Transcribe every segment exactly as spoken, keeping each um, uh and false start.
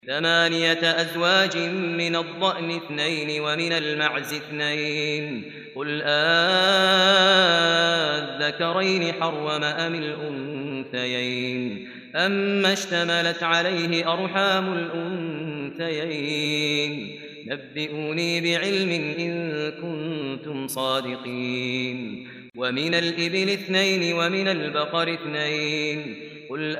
ثمانية أزواج من الضأن اثنين ومن المعز اثنين قل آذكرين حرم أم الأنثيين أما اشتملت عليه أرحام الأنثيين نبئوني بعلم إن كنتم صادقين ومن الإبل اثنين ومن البقر اثنين قل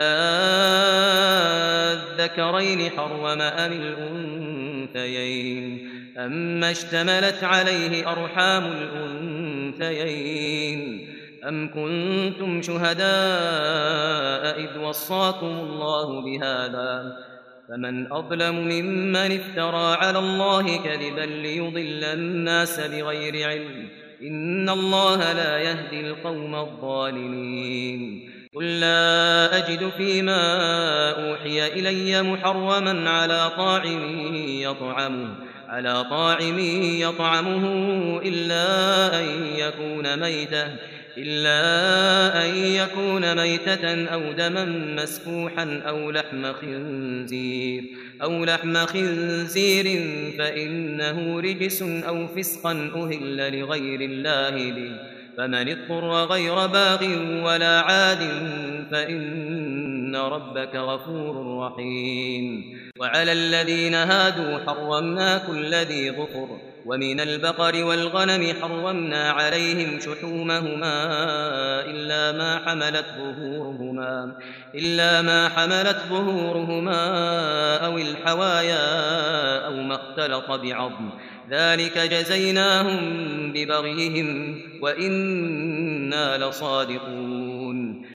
آذكرين حرم أم الأنثيين أما اشتملت عليه أرحام الأنثيين أم كنتم شهداء إذ وصاكم الله بهذا فمن أظلم ممن افترى على الله كذبا ليضل الناس بغير علم إن الله لا يهدي القوم الظالمين قل لا أجد فيما أوحي إلي محرما على طاعم يطعمه على طاعم يطعمه إلا أن يكون ميتة إلا أن يكون ميتة أو دما مسفوحا أو لحم خنزير أو لحم خنزير فإنه رجس أو فسقا أهل لغير الله به فمن اضطر غير باغ ولا عاد فإن ربك غفور رحيم وعلى الذين هادوا حرمنا كل ذي ظفر ومن البقر والغنم حرمنا عليهم شحومهما إلا ما حملت ظهورهما إلا ما حملت ظهورهما أو الحوايا أو ما اختلط بعظم ذلك جزيناهم ببغيهم وإنا لصادقون